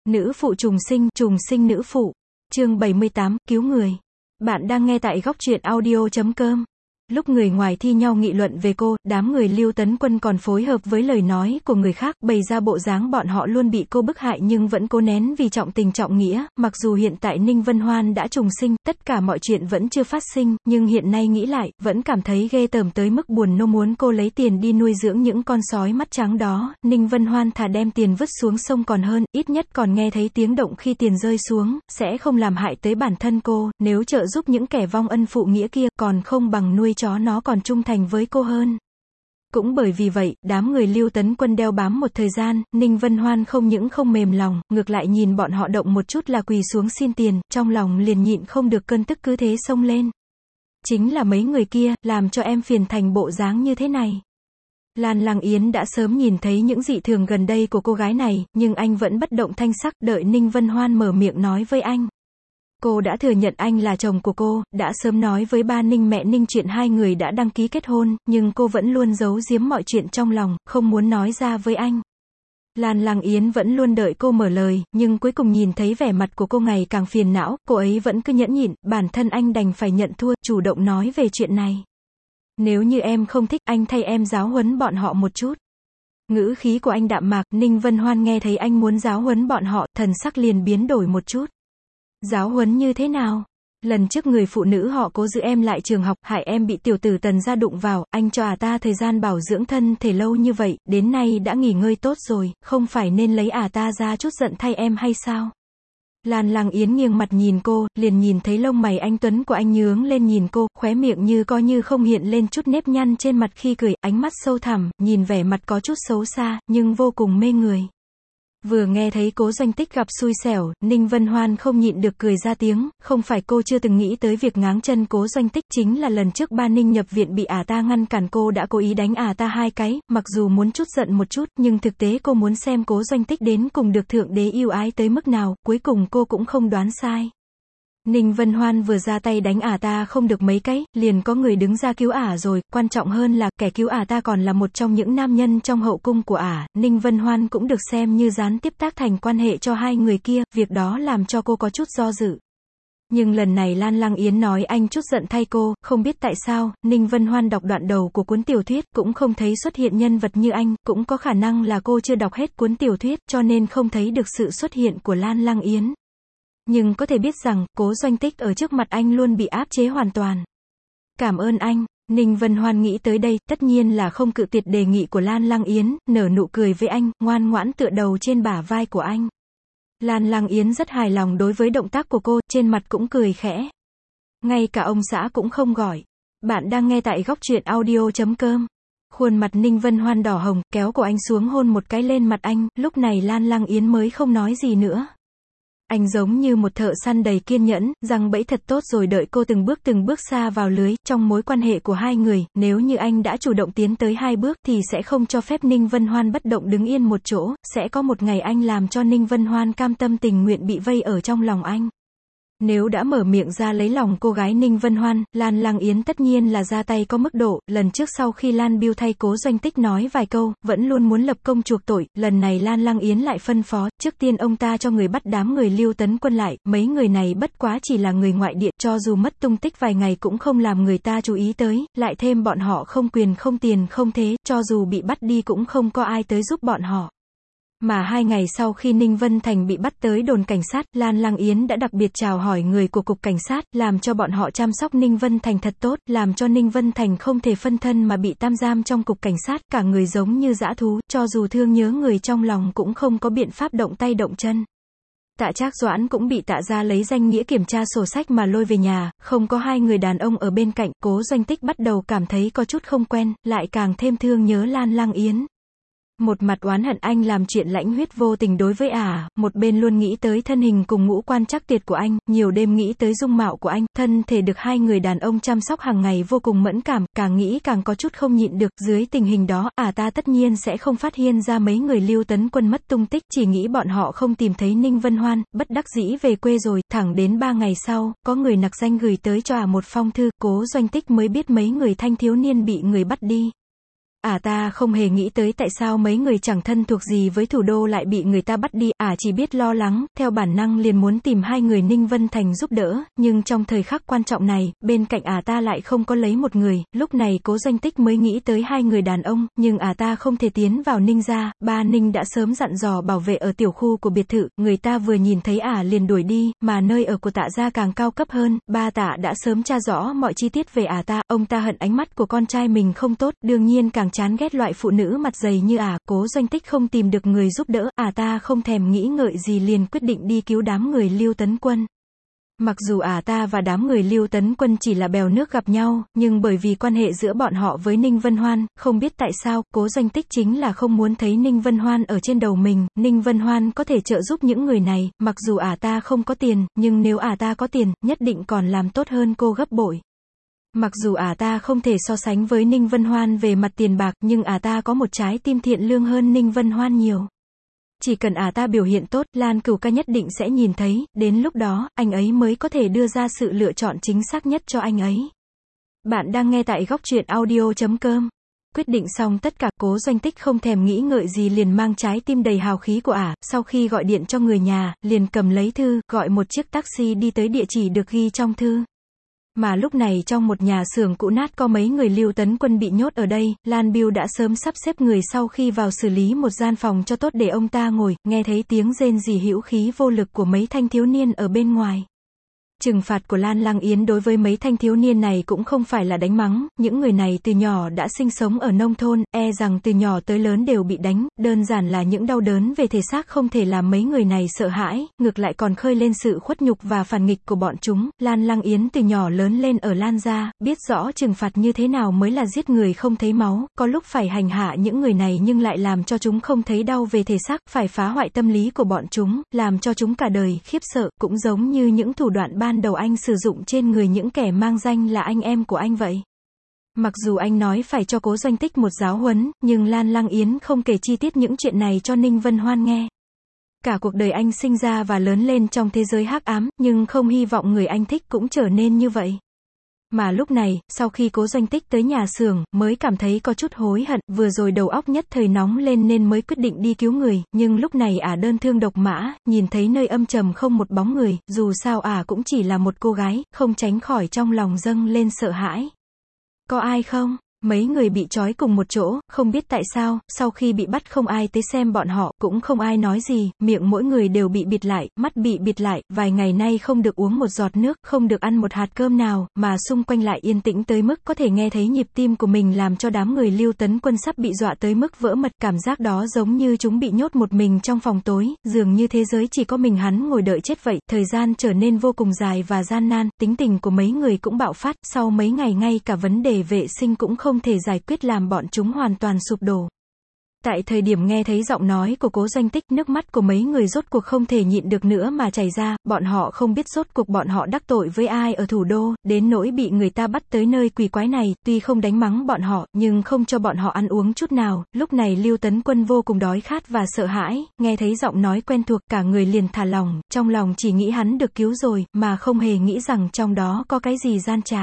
Nữ phụ trùng sinh nữ phụ. Chương 78, cứu người. Bạn đang nghe tại góc truyện audio.com. Lúc người ngoài thi nhau nghị luận về cô, đám người Lưu Tấn Quân còn phối hợp với lời nói của người khác, bày ra bộ dáng bọn họ luôn bị cô bức hại nhưng vẫn cố nén vì trọng tình trọng nghĩa. Mặc dù hiện tại Ninh Vân Hoan đã trùng sinh, tất cả mọi chuyện vẫn chưa phát sinh, nhưng hiện nay nghĩ lại, vẫn cảm thấy ghê tởm tới mức buồn nôn, muốn cô lấy tiền đi nuôi dưỡng những con sói mắt trắng đó. Ninh Vân Hoan thà đem tiền vứt xuống sông còn hơn, ít nhất còn nghe thấy tiếng động khi tiền rơi xuống, sẽ không làm hại tới bản thân cô. Nếu trợ giúp những kẻ vong ân phụ nghĩa kia, còn không bằng nuôi chó nó còn trung thành với cô hơn. Cũng bởi vì vậy, đám người Lưu Tấn Quân đeo bám một thời gian, Ninh Vân Hoan không những không mềm lòng, ngược lại nhìn bọn họ động một chút là quỳ xuống xin tiền, trong lòng liền nhịn không được cơn tức cứ thế xông lên. Chính là mấy người kia, làm cho em phiền thành bộ dáng như thế này. Lan Lăng Yến đã sớm nhìn thấy những dị thường gần đây của cô gái này, nhưng anh vẫn bất động thanh sắc, đợi Ninh Vân Hoan mở miệng nói với anh. Cô đã thừa nhận anh là chồng của cô, đã sớm nói với ba Ninh mẹ Ninh chuyện hai người đã đăng ký kết hôn, nhưng cô vẫn luôn giấu giếm mọi chuyện trong lòng, không muốn nói ra với anh. Lan Lăng Yến vẫn luôn đợi cô mở lời, nhưng cuối cùng nhìn thấy vẻ mặt của cô ngày càng phiền não, cô ấy vẫn cứ nhẫn nhịn, bản thân anh đành phải nhận thua, chủ động nói về chuyện này. Nếu như em không thích, anh thay em giáo huấn bọn họ một chút. Ngữ khí của anh đạm mạc, Ninh Vân Hoan nghe thấy anh muốn giáo huấn bọn họ, thần sắc liền biến đổi một chút. Giáo huấn như thế nào? Lần trước người phụ nữ họ Cố giữ em lại trường học, hại em bị tiểu tử Tần gia đụng vào, anh cho ta thời gian bảo dưỡng thân thể lâu như vậy, đến nay đã nghỉ ngơi tốt rồi, không phải nên lấy ta ra chút giận thay em hay sao? Lan Lăng Yến nghiêng mặt nhìn cô, liền nhìn thấy lông mày anh tuấn của anh nhướng lên nhìn cô, khóe miệng như coi như không hiện lên chút nếp nhăn trên mặt khi cười, ánh mắt sâu thẳm, nhìn vẻ mặt có chút xấu xa, nhưng vô cùng mê người. Vừa nghe thấy Cố Doanh Tích gặp xui xẻo, Ninh Vân Hoan không nhịn được cười ra tiếng, không phải cô chưa từng nghĩ tới việc ngáng chân Cố Doanh Tích, chính là lần trước ba Ninh nhập viện bị ta ngăn cản, cô đã cố ý đánh ta hai cái, mặc dù muốn chút giận một chút, nhưng thực tế cô muốn xem Cố Doanh Tích đến cùng được Thượng Đế yêu ái tới mức nào, cuối cùng cô cũng không đoán sai. Ninh Vân Hoan vừa ra tay đánh ta không được mấy cái, liền có người đứng ra cứu rồi, quan trọng hơn là, kẻ cứu ta còn là một trong những nam nhân trong hậu cung của Ninh Vân Hoan cũng được xem như gián tiếp tác thành quan hệ cho hai người kia, việc đó làm cho cô có chút do dự. Nhưng lần này Lan Lăng Yến nói anh chút giận thay cô, không biết tại sao, Ninh Vân Hoan đọc đoạn đầu của cuốn tiểu thuyết, cũng không thấy xuất hiện nhân vật như anh, cũng có khả năng là cô chưa đọc hết cuốn tiểu thuyết, cho nên không thấy được sự xuất hiện của Lan Lăng Yến. Nhưng có thể biết rằng, Cố Doanh Tích ở trước mặt anh luôn bị áp chế hoàn toàn. Cảm ơn anh. Ninh Vân Hoan nghĩ tới đây, tất nhiên là không cự tuyệt đề nghị của Lan Lăng Yến, nở nụ cười với anh, ngoan ngoãn tựa đầu trên bả vai của anh. Lan Lăng Yến rất hài lòng đối với động tác của cô, trên mặt cũng cười khẽ. Ngay cả ông xã cũng không gọi. Bạn đang nghe tại góc truyện audio.com. Khuôn mặt Ninh Vân Hoan đỏ hồng, kéo của anh xuống hôn một cái lên mặt anh, lúc này Lan Lăng Yến mới không nói gì nữa. Anh giống như một thợ săn đầy kiên nhẫn, răng bẫy thật tốt rồi đợi cô từng bước xa vào lưới. Trong mối quan hệ của hai người, nếu như anh đã chủ động tiến tới hai bước thì sẽ không cho phép Ninh Vân Hoan bất động đứng yên một chỗ, sẽ có một ngày anh làm cho Ninh Vân Hoan cam tâm tình nguyện bị vây ở trong lòng anh. Nếu đã mở miệng ra lấy lòng cô gái Ninh Vân Hoan, Lan Lăng Yến tất nhiên là ra tay có mức độ. Lần trước sau khi Lan Biêu thay Cố Doanh Tích nói vài câu, vẫn luôn muốn lập công chuộc tội, lần này Lan Lăng Yến lại phân phó, trước tiên ông ta cho người bắt đám người Lưu Tấn Quân lại, mấy người này bất quá chỉ là người ngoại địa, cho dù mất tung tích vài ngày cũng không làm người ta chú ý tới, lại thêm bọn họ không quyền không tiền không thế, cho dù bị bắt đi cũng không có ai tới giúp bọn họ. Mà 2 ngày sau khi Ninh Vân Thành bị bắt tới đồn cảnh sát, Lan Lăng Yến đã đặc biệt chào hỏi người của cục cảnh sát, làm cho bọn họ chăm sóc Ninh Vân Thành thật tốt, làm cho Ninh Vân Thành không thể phân thân mà bị tạm giam trong cục cảnh sát, cả người giống như dã thú, cho dù thương nhớ người trong lòng cũng không có biện pháp động tay động chân. Tạ Trác Doãn cũng bị Tạ gia lấy danh nghĩa kiểm tra sổ sách mà lôi về nhà, không có hai người đàn ông ở bên cạnh, Cố Doanh Tích bắt đầu cảm thấy có chút không quen, lại càng thêm thương nhớ Lan Lăng Yến. Một mặt oán hận anh làm chuyện lãnh huyết vô tình đối với một bên luôn nghĩ tới thân hình cùng ngũ quan chắc tuyệt của anh, nhiều đêm nghĩ tới dung mạo của anh, thân thể được hai người đàn ông chăm sóc hàng ngày vô cùng mẫn cảm, càng nghĩ càng có chút không nhịn được. Dưới tình hình đó, ta tất nhiên sẽ không phát hiện ra mấy người Lưu Tấn Quân mất tung tích, chỉ nghĩ bọn họ không tìm thấy Ninh Vân Hoan, bất đắc dĩ về quê rồi. Thẳng đến 3 ngày sau, có người nặc danh gửi tới cho một phong thư, Cố Doanh Tích mới biết mấy người thanh thiếu niên bị người bắt đi. Ta không hề nghĩ tới tại sao mấy người chẳng thân thuộc gì với thủ đô lại bị người ta bắt đi, chỉ biết lo lắng, theo bản năng liền muốn tìm hai người Ninh Vân Thành giúp đỡ, nhưng trong thời khắc quan trọng này, bên cạnh ta lại không có lấy một người, lúc này Cố Doanh Tích mới nghĩ tới hai người đàn ông, nhưng ta không thể tiến vào Ninh gia, ba Ninh đã sớm dặn dò bảo vệ ở tiểu khu của biệt thự, người ta vừa nhìn thấy liền đuổi đi, mà nơi ở của Tạ gia càng cao cấp hơn, ba Tạ đã sớm tra rõ mọi chi tiết về ông ta hận ánh mắt của con trai mình không tốt, đương nhiên càng chán ghét loại phụ nữ mặt dày như Cố Doanh Tích không tìm được người giúp đỡ, ta không thèm nghĩ ngợi gì liền quyết định đi cứu đám người Lưu Tấn Quân. Mặc dù ta và đám người Lưu Tấn Quân chỉ là bèo nước gặp nhau, nhưng bởi vì quan hệ giữa bọn họ với Ninh Vân Hoan, không biết tại sao, Cố Doanh Tích chính là không muốn thấy Ninh Vân Hoan ở trên đầu mình, Ninh Vân Hoan có thể trợ giúp những người này, mặc dù ta không có tiền, nhưng nếu ta có tiền, nhất định còn làm tốt hơn cô gấp bội. Mặc dù ta không thể so sánh với Ninh Vân Hoan về mặt tiền bạc, nhưng ta có một trái tim thiện lương hơn Ninh Vân Hoan nhiều. Chỉ cần ta biểu hiện tốt, Lan Cửu ca nhất định sẽ nhìn thấy, đến lúc đó, anh ấy mới có thể đưa ra sự lựa chọn chính xác nhất cho anh ấy. Bạn đang nghe tại góc truyện audio.com. Quyết định xong tất cả, Cố Doanh Tích không thèm nghĩ ngợi gì liền mang trái tim đầy hào khí của sau khi gọi điện cho người nhà, liền cầm lấy thư, gọi một chiếc taxi đi tới địa chỉ được ghi trong thư. Mà lúc này trong một nhà xưởng cũ nát có mấy người Lưu Tấn Quân bị nhốt ở đây, Lan Biêu đã sớm sắp xếp người sau khi vào xử lý một gian phòng cho tốt để ông ta ngồi, nghe thấy tiếng rên rỉ hữu khí vô lực của mấy thanh thiếu niên ở bên ngoài. Trừng phạt của Lan Lăng Yến đối với mấy thanh thiếu niên này cũng không phải là đánh mắng, những người này từ nhỏ đã sinh sống ở nông thôn, rằng từ nhỏ tới lớn đều bị đánh, đơn giản là những đau đớn về thể xác không thể làm mấy người này sợ hãi, ngược lại còn khơi lên sự khuất nhục và phản nghịch của bọn chúng. Lan Lăng Yến từ nhỏ lớn lên ở Lan gia, biết rõ trừng phạt như thế nào mới là giết người không thấy máu, có lúc phải hành hạ những người này nhưng lại làm cho chúng không thấy đau về thể xác, phải phá hoại tâm lý của bọn chúng, làm cho chúng cả đời khiếp sợ, cũng giống như những thủ đoạn ban đầu anh sử dụng trên người những kẻ mang danh là anh em của anh vậy. Mặc dù anh nói phải cho Cố Doanh Tích một giáo huấn, nhưng Lan Lăng Yến không kể chi tiết những chuyện này cho Ninh Vân Hoan nghe. Cả cuộc đời anh sinh ra và lớn lên trong thế giới hắc ám, nhưng không hy vọng người anh thích cũng trở nên như vậy. Mà lúc này, sau khi Cố Doanh Tích tới nhà xưởng, mới cảm thấy có chút hối hận, vừa rồi đầu óc nhất thời nóng lên nên mới quyết định đi cứu người, nhưng lúc này đơn thương độc mã, nhìn thấy nơi âm trầm không một bóng người, dù sao cũng chỉ là một cô gái, không tránh khỏi trong lòng dâng lên sợ hãi. Có ai không? Mấy người bị trói cùng một chỗ, không biết tại sao, sau khi bị bắt không ai tới xem bọn họ, cũng không ai nói gì, miệng mỗi người đều bị bịt lại, mắt bị bịt lại, vài ngày nay không được uống một giọt nước, không được ăn một hạt cơm nào, mà xung quanh lại yên tĩnh tới mức có thể nghe thấy nhịp tim của mình, làm cho đám người Lưu Tấn Quân sắp bị dọa tới mức vỡ mật, cảm giác đó giống như chúng bị nhốt một mình trong phòng tối, dường như thế giới chỉ có mình hắn ngồi đợi chết vậy. Thời gian trở nên vô cùng dài và gian nan, tính tình của mấy người cũng bạo phát, sau mấy ngày ngay cả vấn đề vệ sinh cũng không thể giải quyết, làm bọn chúng hoàn toàn sụp đổ. Tại thời điểm nghe thấy giọng nói của Cố Doanh Tích, nước mắt của mấy người rốt cuộc không thể nhịn được nữa mà chảy ra, bọn họ không biết rốt cuộc bọn họ đắc tội với ai ở thủ đô, đến nỗi bị người ta bắt tới nơi quỷ quái này, tuy không đánh mắng bọn họ, nhưng không cho bọn họ ăn uống chút nào. Lúc này Lưu Tấn Quân vô cùng đói khát và sợ hãi, nghe thấy giọng nói quen thuộc, cả người liền thả lỏng, trong lòng chỉ nghĩ hắn được cứu rồi, mà không hề nghĩ rằng trong đó có cái gì gian trá.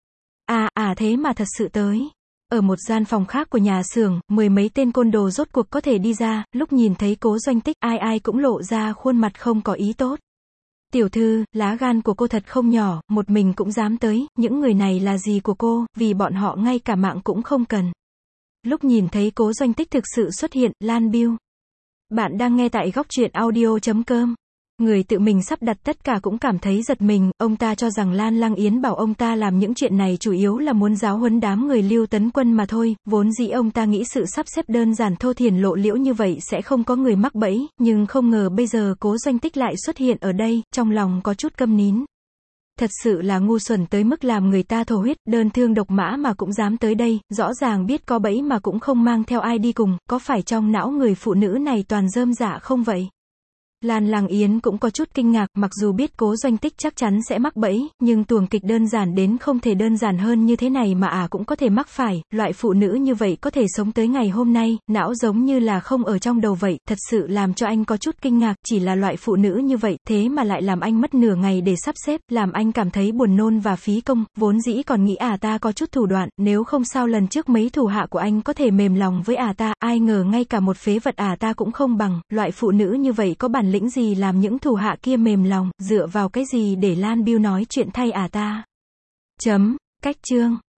Thế mà thật sự tới. Ở một gian phòng khác của nhà xưởng, mười mấy tên côn đồ rốt cuộc có thể đi ra, lúc nhìn thấy Cố Doanh Tích, ai cũng lộ ra khuôn mặt không có ý tốt. Tiểu thư, lá gan của cô thật không nhỏ, một mình cũng dám tới, những người này là gì của cô, vì bọn họ ngay cả mạng cũng không cần. Lúc nhìn thấy Cố Doanh Tích thực sự xuất hiện, Lan Biêu. Bạn đang nghe tại góc truyện audio.com. Người tự mình sắp đặt tất cả cũng cảm thấy giật mình, ông ta cho rằng Lan Lăng Yến bảo ông ta làm những chuyện này chủ yếu là muốn giáo huấn đám người Lưu Tấn Quân mà thôi, vốn dĩ ông ta nghĩ sự sắp xếp đơn giản thô thiển lộ liễu như vậy sẽ không có người mắc bẫy, nhưng không ngờ bây giờ Cố Doanh Tích lại xuất hiện ở đây, trong lòng có chút câm nín. Thật sự là ngu xuẩn tới mức làm người ta thổ huyết, đơn thương độc mã mà cũng dám tới đây, rõ ràng biết có bẫy mà cũng không mang theo ai đi cùng, có phải trong não người phụ nữ này toàn rơm rạ không vậy? Lan Lang Yến cũng có chút kinh ngạc, mặc dù biết Cố Doanh Tích chắc chắn sẽ mắc bẫy, nhưng tuồng kịch đơn giản đến không thể đơn giản hơn như thế này mà cũng có thể mắc phải, loại phụ nữ như vậy có thể sống tới ngày hôm nay, não giống như là không ở trong đầu vậy, thật sự làm cho anh có chút kinh ngạc, chỉ là loại phụ nữ như vậy, thế mà lại làm anh mất nửa ngày để sắp xếp, làm anh cảm thấy buồn nôn và phí công, vốn dĩ còn nghĩ ta có chút thủ đoạn, nếu không sao lần trước mấy thủ hạ của anh có thể mềm lòng với ta, ai ngờ ngay cả một phế vật ta cũng không bằng, loại phụ nữ như vậy có bản lĩnh gì làm những thủ hạ kia mềm lòng, dựa vào cái gì để Lan Biêu nói chuyện thay ta. Cách chương